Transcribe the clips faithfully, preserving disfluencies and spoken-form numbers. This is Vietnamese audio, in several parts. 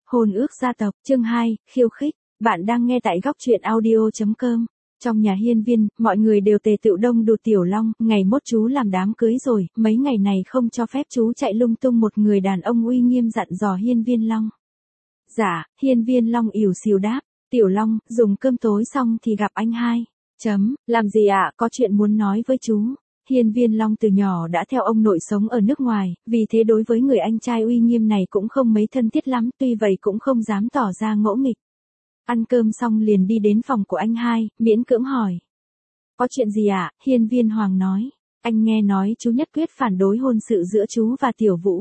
Hôn ước gia tộc, chương hai, khiêu khích. Bạn đang nghe tại góc truyện audio chấm com. Trong nhà hiên viên, mọi người đều tề tựu đông đủ Tiểu Long, ngày mốt chú làm đám cưới rồi, mấy ngày này không cho phép chú chạy lung tung, một người đàn ông uy nghiêm dặn dò hiên viên Long. Dạ, hiên viên Long ỉu xìu đáp, Tiểu Long, dùng cơm tối xong thì gặp anh hai. Chấm, làm gì ạ, à? Có chuyện muốn nói với chú. Hiên viên Long từ nhỏ đã theo ông nội sống ở nước ngoài, vì thế đối với người anh trai uy nghiêm này cũng không mấy thân thiết lắm, tuy vậy cũng không dám tỏ ra ngỗ nghịch. Ăn cơm xong liền đi đến phòng của anh hai, miễn cưỡng hỏi. Có chuyện gì ạ? À? Hiên viên Hoàng nói. Anh nghe nói chú nhất quyết phản đối hôn sự giữa chú và Tiểu Vũ.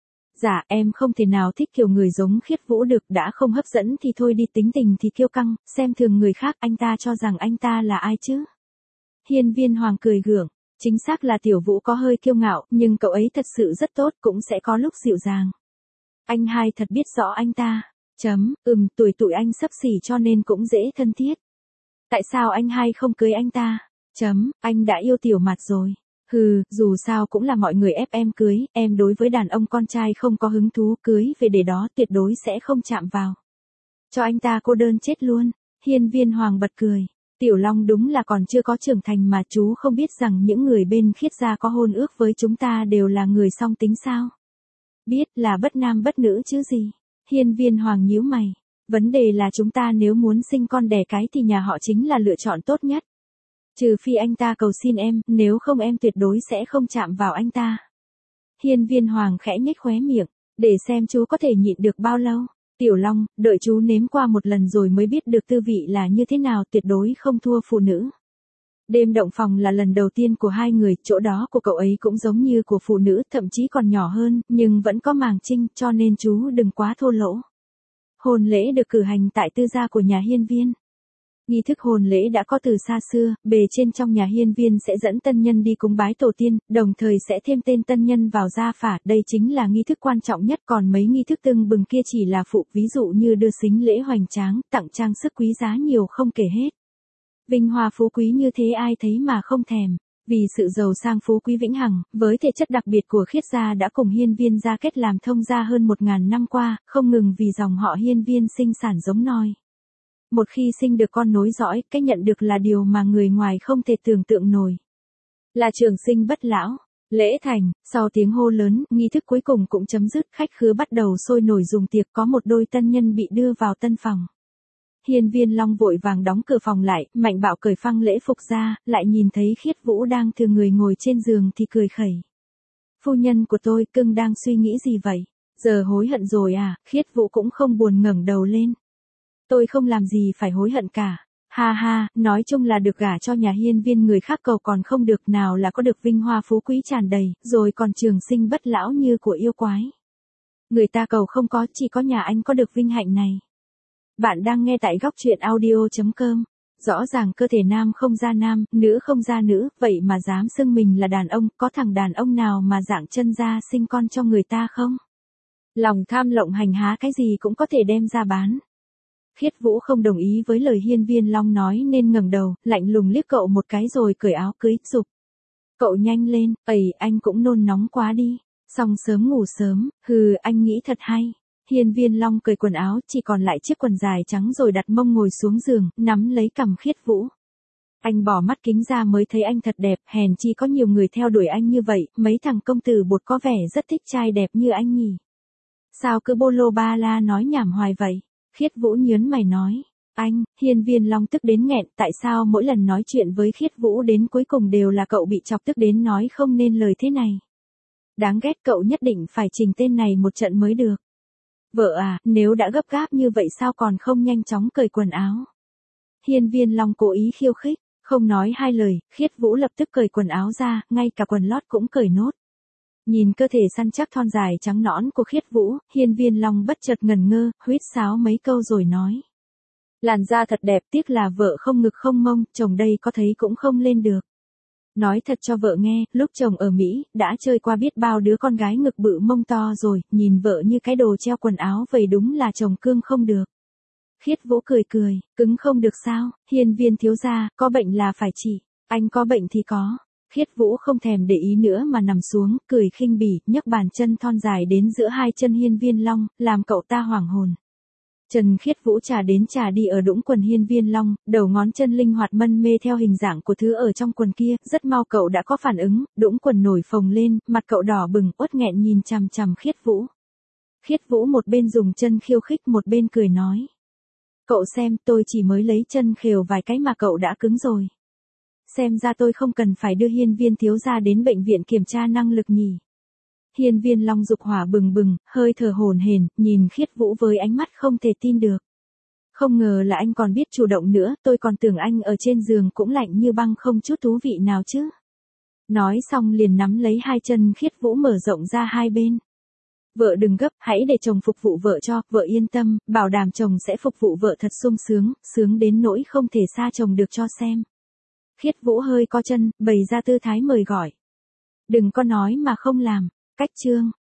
Dạ, em không thể nào thích kiểu người giống Khiết Vũ được, đã không hấp dẫn thì thôi đi, tính tình thì kiêu căng, xem thường người khác, anh ta cho rằng anh ta là ai chứ? Hiên viên Hoàng cười gượng. Chính xác là Tiểu Vũ có hơi kiêu ngạo, nhưng cậu ấy thật sự rất tốt, cũng sẽ có lúc dịu dàng. Anh hai thật biết rõ anh ta. Chấm, ừm, tuổi tụi anh xấp xỉ cho nên cũng dễ thân thiết. Tại sao anh hai không cưới anh ta? Chấm, anh đã yêu Tiểu Mạt rồi. Hừ, dù sao cũng là mọi người ép em cưới, em đối với đàn ông con trai không có hứng thú, cưới về để đó tuyệt đối sẽ không chạm vào. Cho anh ta cô đơn chết luôn. Hiên viên Hoàng bật cười. Tiểu Long đúng là còn chưa có trưởng thành mà chú không biết rằng những người bên Khiết gia có hôn ước với chúng ta đều là người song tính sao? Biết, là bất nam bất nữ chứ gì. Hiên viên Hoàng nhíu mày. Vấn đề là chúng ta nếu muốn sinh con đẻ cái thì nhà họ chính là lựa chọn tốt nhất. Trừ phi anh ta cầu xin em, nếu không em tuyệt đối sẽ không chạm vào anh ta. Hiên viên Hoàng khẽ nhếch khóe miệng, để xem chú có thể nhịn được bao lâu. Tiểu Long, đợi chú nếm qua một lần rồi mới biết được tư vị là như thế nào, tuyệt đối không thua phụ nữ. Đêm động phòng là lần đầu tiên của hai người, chỗ đó của cậu ấy cũng giống như của phụ nữ, thậm chí còn nhỏ hơn, nhưng vẫn có màng trinh, cho nên chú đừng quá thô lỗ. Hôn lễ được cử hành tại tư gia của nhà hiên viên. Nghi thức hôn lễ đã có từ xa xưa, bề trên trong nhà hiên viên sẽ dẫn tân nhân đi cúng bái tổ tiên, đồng thời sẽ thêm tên tân nhân vào gia phả, đây chính là nghi thức quan trọng nhất, còn mấy nghi thức tưng bừng kia chỉ là phụ, ví dụ như đưa sính lễ hoành tráng, tặng trang sức quý giá nhiều không kể hết. Vinh hoa phú quý như thế ai thấy mà không thèm. Vì sự giàu sang phú quý vĩnh hằng, với thể chất đặc biệt của Khiết gia đã cùng hiên viên gia kết làm thông gia hơn một ngàn năm qua, không ngừng vì dòng họ hiên viên sinh sản giống nòi. Một khi sinh được con nối dõi, cái nhận được là điều mà người ngoài không thể tưởng tượng nổi. Là trường sinh bất lão. Lễ thành, sau tiếng hô lớn, nghi thức cuối cùng cũng chấm dứt, khách khứa bắt đầu sôi nổi dùng tiệc, có một đôi tân nhân bị đưa vào tân phòng. Hiên viên Long vội vàng đóng cửa phòng lại, Mạnh Bạo cởi phăng lễ phục ra, lại nhìn thấy Khiết Vũ đang thừa người ngồi trên giường thì cười khẩy. Phu nhân của tôi, cưng đang suy nghĩ gì vậy? Giờ hối hận rồi à? Khiết Vũ cũng không buồn ngẩng đầu lên. Tôi không làm gì phải hối hận cả. Ha ha, nói chung là được gả cho nhà hiên viên người khác cầu còn không được, nào là có được vinh hoa phú quý tràn đầy, rồi còn trường sinh bất lão như của yêu quái. Người ta cầu không có, chỉ có nhà anh có được vinh hạnh này. Bạn đang nghe tại góc truyện audio chấm com. Rõ ràng cơ thể nam không ra nam, nữ không ra nữ, vậy mà dám xưng mình là đàn ông, có thằng đàn ông nào mà dạng chân ra sinh con cho người ta không? Lòng tham lộng hành há cái gì cũng có thể đem ra bán. Khiết Vũ không đồng ý với lời hiên viên Long nói nên ngẩng đầu, lạnh lùng liếc cậu một cái rồi cởi áo cưới, giục. Cậu nhanh lên, ầy, anh cũng nôn nóng quá đi. Xong sớm ngủ sớm, hừ, anh nghĩ thật hay. Hiên viên Long cởi quần áo, chỉ còn lại chiếc quần dài trắng rồi đặt mông ngồi xuống giường, nắm lấy cằm Khiết Vũ. Anh bỏ mắt kính ra mới thấy anh thật đẹp, hèn chi có nhiều người theo đuổi anh như vậy, mấy thằng công tử bột có vẻ rất thích trai đẹp như anh nhỉ. Sao cứ bô lô ba la nói nhảm hoài vậy? Khiết Vũ nhớn mày nói. Anh, hiên viên Long tức đến nghẹn, tại sao mỗi lần nói chuyện với Khiết Vũ đến cuối cùng đều là cậu bị chọc tức đến nói không nên lời thế này? Đáng ghét, cậu nhất định phải trình tên này một trận mới được. Vợ à, nếu đã gấp gáp như vậy sao còn không nhanh chóng cởi quần áo? Hiên viên Long cố ý khiêu khích, không nói hai lời, Khiết Vũ lập tức cởi quần áo ra, ngay cả quần lót cũng cởi nốt. Nhìn cơ thể săn chắc thon dài trắng nõn của Khiết Vũ, hiên viên Long bất chợt ngẩn ngơ, huýt sáo mấy câu rồi nói. Làn da thật đẹp, tiếc là vợ không ngực không mông, chồng đây có thấy cũng không lên được. Nói thật cho vợ nghe, lúc chồng ở Mỹ, đã chơi qua biết bao đứa con gái ngực bự mông to rồi, nhìn vợ như cái đồ treo quần áo vậy, đúng là chồng cương không được. Khiết Vũ cười cười, cứng không được sao? Hiên viên thiếu gia, có bệnh là phải trị. Anh có bệnh thì có. Khiết Vũ không thèm để ý nữa mà nằm xuống, cười khinh bỉ, nhấc bàn chân thon dài đến giữa hai chân hiên viên Long, làm cậu ta hoảng hồn. Trần Khiết Vũ trà đến trà đi ở đũng quần Hiên Viên Long, đầu ngón chân linh hoạt mân mê theo hình dạng của thứ ở trong quần kia, rất mau cậu đã có phản ứng, đũng quần nổi phồng lên, mặt cậu đỏ bừng, uất nghẹn nhìn chằm chằm Khiết Vũ. Khiết Vũ một bên dùng chân khiêu khích một bên cười nói. Cậu xem, tôi chỉ mới lấy chân khều vài cái mà cậu đã cứng rồi. Xem ra tôi không cần phải đưa Hiên Viên thiếu gia đến bệnh viện kiểm tra năng lực nhỉ. Hiên Viên Long dục hỏa bừng bừng, hơi thở hổn hển, nhìn Khiết Vũ với ánh mắt không thể tin được. Không ngờ là anh còn biết chủ động nữa, tôi còn tưởng anh ở trên giường cũng lạnh như băng không chút thú vị nào chứ. Nói xong liền nắm lấy hai chân Khiết Vũ mở rộng ra hai bên. Vợ đừng gấp, hãy để chồng phục vụ vợ cho, vợ yên tâm, bảo đảm chồng sẽ phục vụ vợ thật sung sướng, sướng đến nỗi không thể xa chồng được cho xem. Khiết Vũ hơi co chân, bày ra tư thái mời gọi. Đừng có nói mà không làm. Cách chương